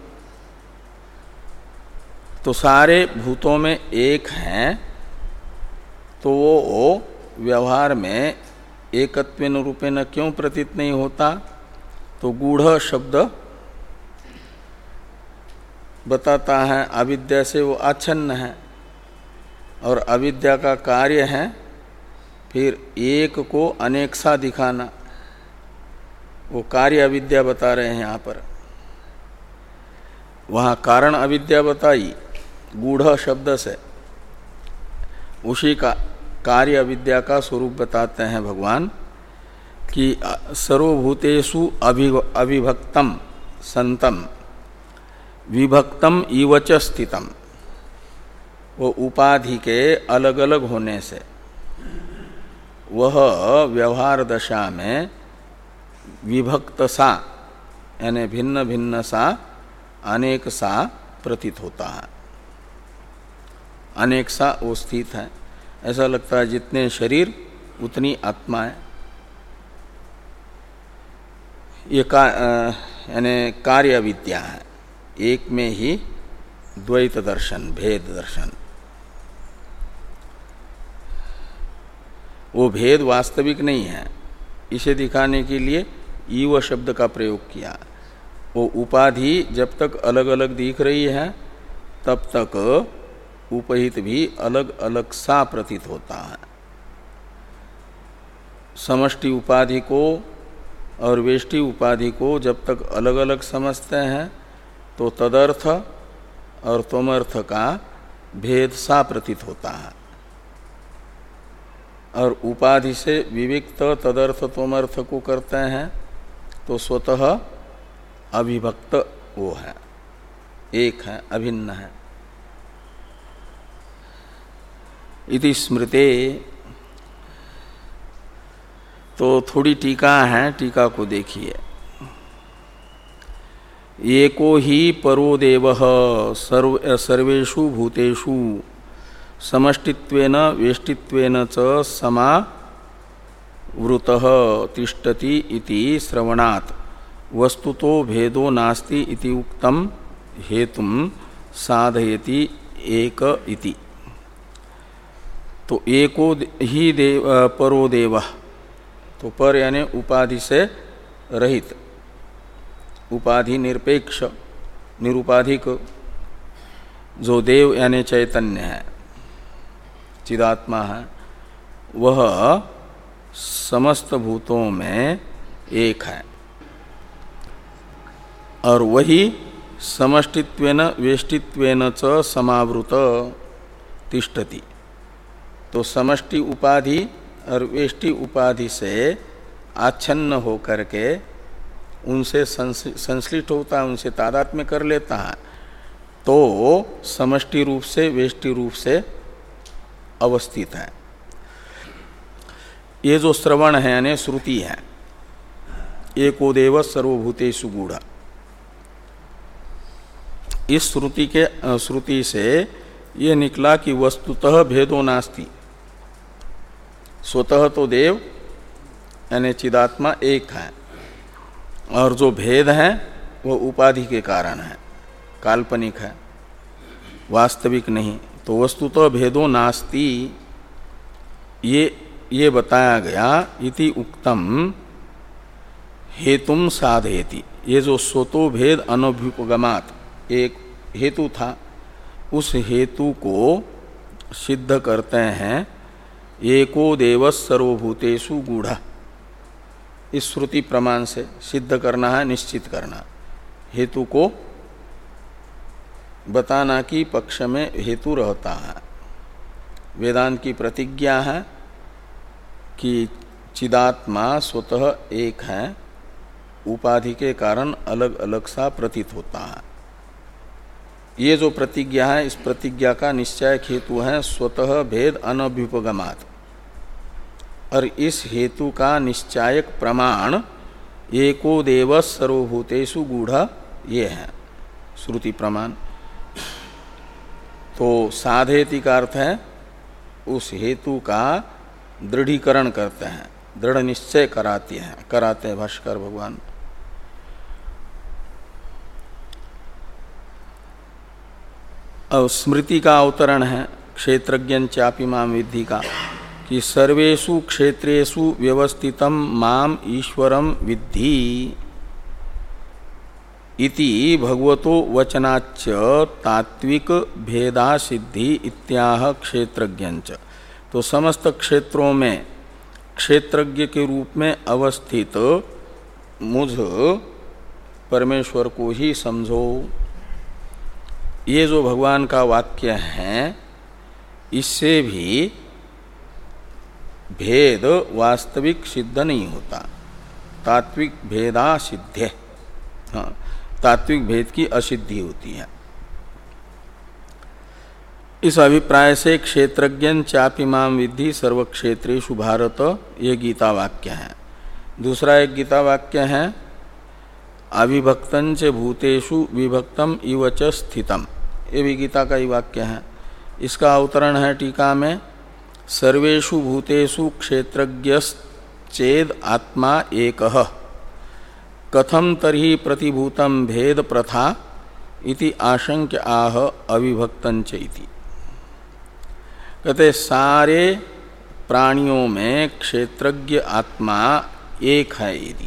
तो सारे भूतों में एक हैं, तो वो व्यवहार में एकत्वेन रूपेण क्यों प्रतीत नहीं होता? तो गूढ़ शब्द बताता है अविद्या से वो आच्छन्न है, और अविद्या का कार्य है फिर एक को अनेक सा दिखाना। वो कार्य अविद्या बता रहे हैं यहाँ पर। वहाँ कारण अविद्या बताई गूढ़ शब्द से, उसी का कार्य अविद्या का स्वरूप बताते हैं भगवान कि सर्वभूतेषु अभिभक्तम संतम विभक्तम इवच स्थितम। वो उपाधि के अलग अलग होने से वह व्यवहार दशा में विभक्त सा यानी भिन्न भिन्न सा अनेक सा प्रतीत होता है। अनेक सा वो स्थित है, ऐसा लगता है जितने शरीर उतनी आत्मा है। ये का यानी कार्य विद्या है, एक में ही द्वैत दर्शन भेद दर्शन। वो भेद वास्तविक नहीं है, इसे दिखाने के लिए ईव शब्द का प्रयोग किया। वो उपाधि जब तक अलग अलग दिख रही है तब तक उपहित भी अलग अलग सा प्रतीत होता है। समष्टि उपाधि को और वेष्टि उपाधि को जब तक अलग अलग समझते हैं तो तदर्थ और त्वमर्थ का भेद सा प्रतीत होता है, और उपाधि से विविक्त तदर्थ त्वमर्थ को करते हैं तो स्वतः अभिभक्त वो है, एक है, अभिन्न है। इति स्मृते। तो थोड़ी टीका है, टीका को देखिए। एको ही परो देवः सर्व सर्वेषु भूतेषु समष्टित्वेन वेष्टित्वेन च समावृतः तिष्ठति इति श्रवणात् वस्तुतो भेदो नास्ति इति उक्तम हेतुम साधयति एक इति। तो एको ही देव परो देवः, तो पर यानी उपाधि से रहित, उपाधि निरपेक्ष निरुपाधिक जो देव यानी चैतन्य है, चिदात्मा है, वह समस्त भूतों में एक है, और वही समष्टित्वेन वेष्टित्वेन च समावृत तिष्ठति। तो समष्टि उपाधि और वेष्टि उपाधि से आच्छन्न होकर के उनसे संश्लिष्ट होता है, उनसे तादात्म्य कर लेता है, तो समष्टि रूप से वेष्टि रूप से अवस्थित है। ये जो श्रवण है यानी श्रुति है, एको देव सर्वभूतेषु गूढ़, इस श्रुति के श्रुति से ये निकला कि वस्तुतः भेदो नास्ति। स्वतः तो देव यानी चिदात्मा एक है, और जो भेद है वो उपाधि के कारण है, काल्पनिक है, वास्तविक नहीं। तो वस्तुतः भेदो नास्ति ये ये बताया गया। इति उक्तम हेतुम साधयति। ये जो स्वतो भेद अनभ्युपगमात एक हेतु था, उस हेतु को सिद्ध करते हैं एको देव सर्वभूतेषु गूढ़। इस श्रुति प्रमाण से सिद्ध करना है, निश्चित करना, हेतु को बताना कि पक्ष में हेतु रहता है। वेदांत की प्रतिज्ञा है कि चिदात्मा स्वतः एक है, उपाधि के कारण अलग अलग सा प्रतीत होता है। ये जो प्रतिज्ञा है, इस प्रतिज्ञा का निश्चय हेतु है स्वतः भेद अनभ्युपगमात, और इस हेतु का निश्चायक प्रमाण एको देव सर्वभूतेषु गूढ़ ये है श्रुति प्रमाण। तो साधेति का अर्थ है उस हेतु का दृढ़ीकरण करते हैं, दृढ़ निश्चय कराते हैं कराते हैं भाष्कर भगवान। और स्मृति का अवतरण है क्षेत्रज्ञं चापि माम विद्धि का, कि सर्वेषु क्षेत्रेषु व्यवस्थितम माम ईश्वरम विद्धि इति भगवतो वचनाच्च तात्विक भेदा सिद्धि इत्याह क्षेत्रज्ञंच। तो समस्त क्षेत्रों में क्षेत्रज्ञ के रूप में अवस्थित मुझ परमेश्वर को ही समझो। ये जो भगवान का वाक्य है, इससे भी भेद वास्तविक सिद्ध नहीं होता, तात्विक भेदा सिद्धे। हाँ, तात्विक भेद की असिद्धि होती है। इस अभिप्राय से क्षेत्रज्ञं चापि माम विद्धि सर्वक्षेत्रेषु भारत, ये गीता वाक्य है। दूसरा एक गीता वाक्य है अविभक्तं च भूतेषु विभक्तम इव च स्थितम, ये भी गीता का ही वाक्य है। इसका अवतरण है टीका में सर्वेषु भूतेषु क्षेत्रज्ञश्चेद आत्मा एकः कथम तर्हि प्रतिभूतम भेद प्रथा इति आशंक्य आह अविभक्तंच इति। कहते सारे प्राणियों में क्षेत्रज्ञ आत्मा एक है यदि,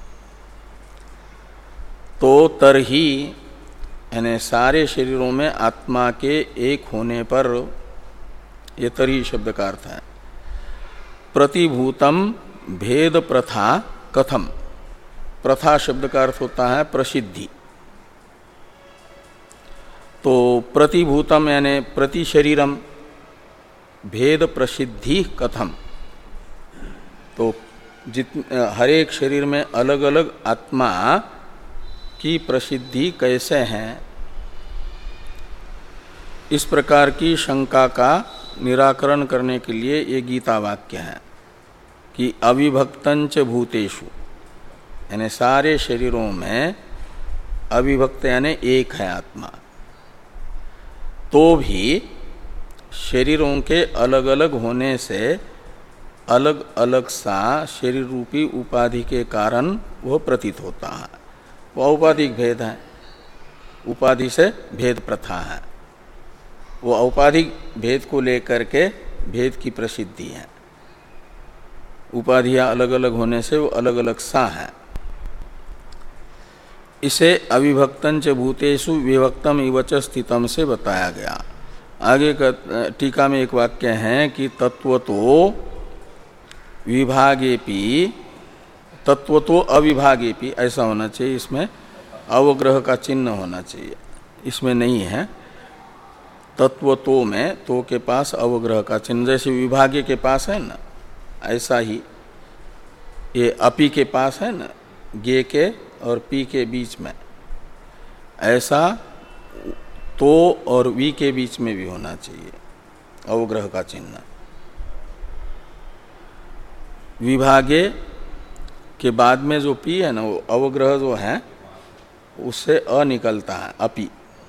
तो तरही यानी सारे शरीरों में आत्मा के एक होने पर, ये तरही शब्द का अर्थ है, प्रतिभूतम भेद प्रथा कथम। प्रथा शब्द का अर्थ होता है प्रसिद्धि। तो प्रतिभूतम यानी प्रति शरीरम, भेद प्रसिद्धि कथम। तो जित हर एक शरीर में अलग अलग आत्मा की प्रसिद्धि कैसे है, इस प्रकार की शंका का निराकरण करने के लिए ये गीता वाक्य है कि अविभक्तंच भूतेषु, यानी सारे शरीरों में अविभक्त यानी एक है आत्मा, तो भी शरीरों के अलग अलग होने से अलग अलग सा शरीर रूपी उपाधि के कारण वह प्रतीत होता है। वह औपाधिक भेद है, उपाधि से भेद प्रथा है। वो औपाधिक भेद को लेकर के भेद की प्रसिद्धि है। उपाधियां अलग अलग होने से वो अलग अलग सा है। इसे अविभक्तंच भूतेषु विभक्तम इवच स्थितम से बताया गया। आगे का टीका में एक वाक्य है कि तत्वतो विभागेपि, तत्वतो अविभागेपि, ऐसा होना चाहिए इसमें, अवग्रह का चिन्ह होना चाहिए, इसमें नहीं है। तत्व तो में तो के पास अवग्रह का चिन्ह, जैसे विभागे के पास है ना, ऐसा ही ये अपी के पास है ना, गे के और पी के बीच में, ऐसा तो और वी के बीच में भी होना चाहिए अवग्रह का चिन्ह। विभागे के बाद में जो पी है ना, वो अवग्रह जो है उससे अ निकलता है, अपी।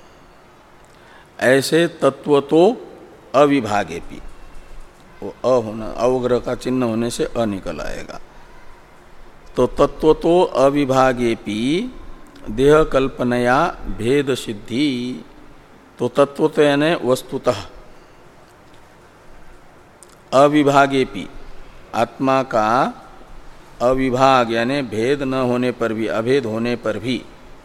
ऐसे तत्व तो अविभागे पी, वो अ होना, अवग्रह का चिन्ह होने से अ निकल आएगा। तो तत्व तो अविभागे पी देह कल्पनया भेद सिद्धि। तो तत्व तो यानी वस्तुतः अविभागे पी, आत्मा का अविभाग यानी भेद न होने पर भी, अभेद होने पर भी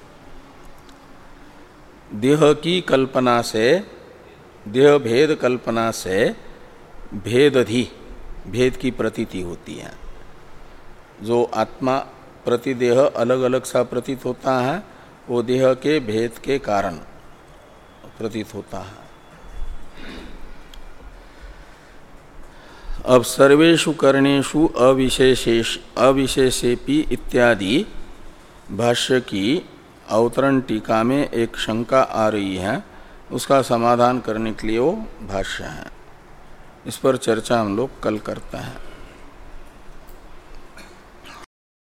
देह की कल्पना से, देह भेद कल्पना से भेदधि, भेद की प्रतीति होती है। जो आत्मा प्रति देह अलग अलग सा प्रतीत होता है, वो देह के भेद के कारण प्रतीत होता है। अब सर्वेषु कर्णेषु अविशेषेश अविशेषेपि इत्यादि भाष्य की अवतरण टीका में एक शंका आ रही है, उसका समाधान करने के लिए वो भाष्य है। इस पर चर्चा हम लोग कल करते हैं।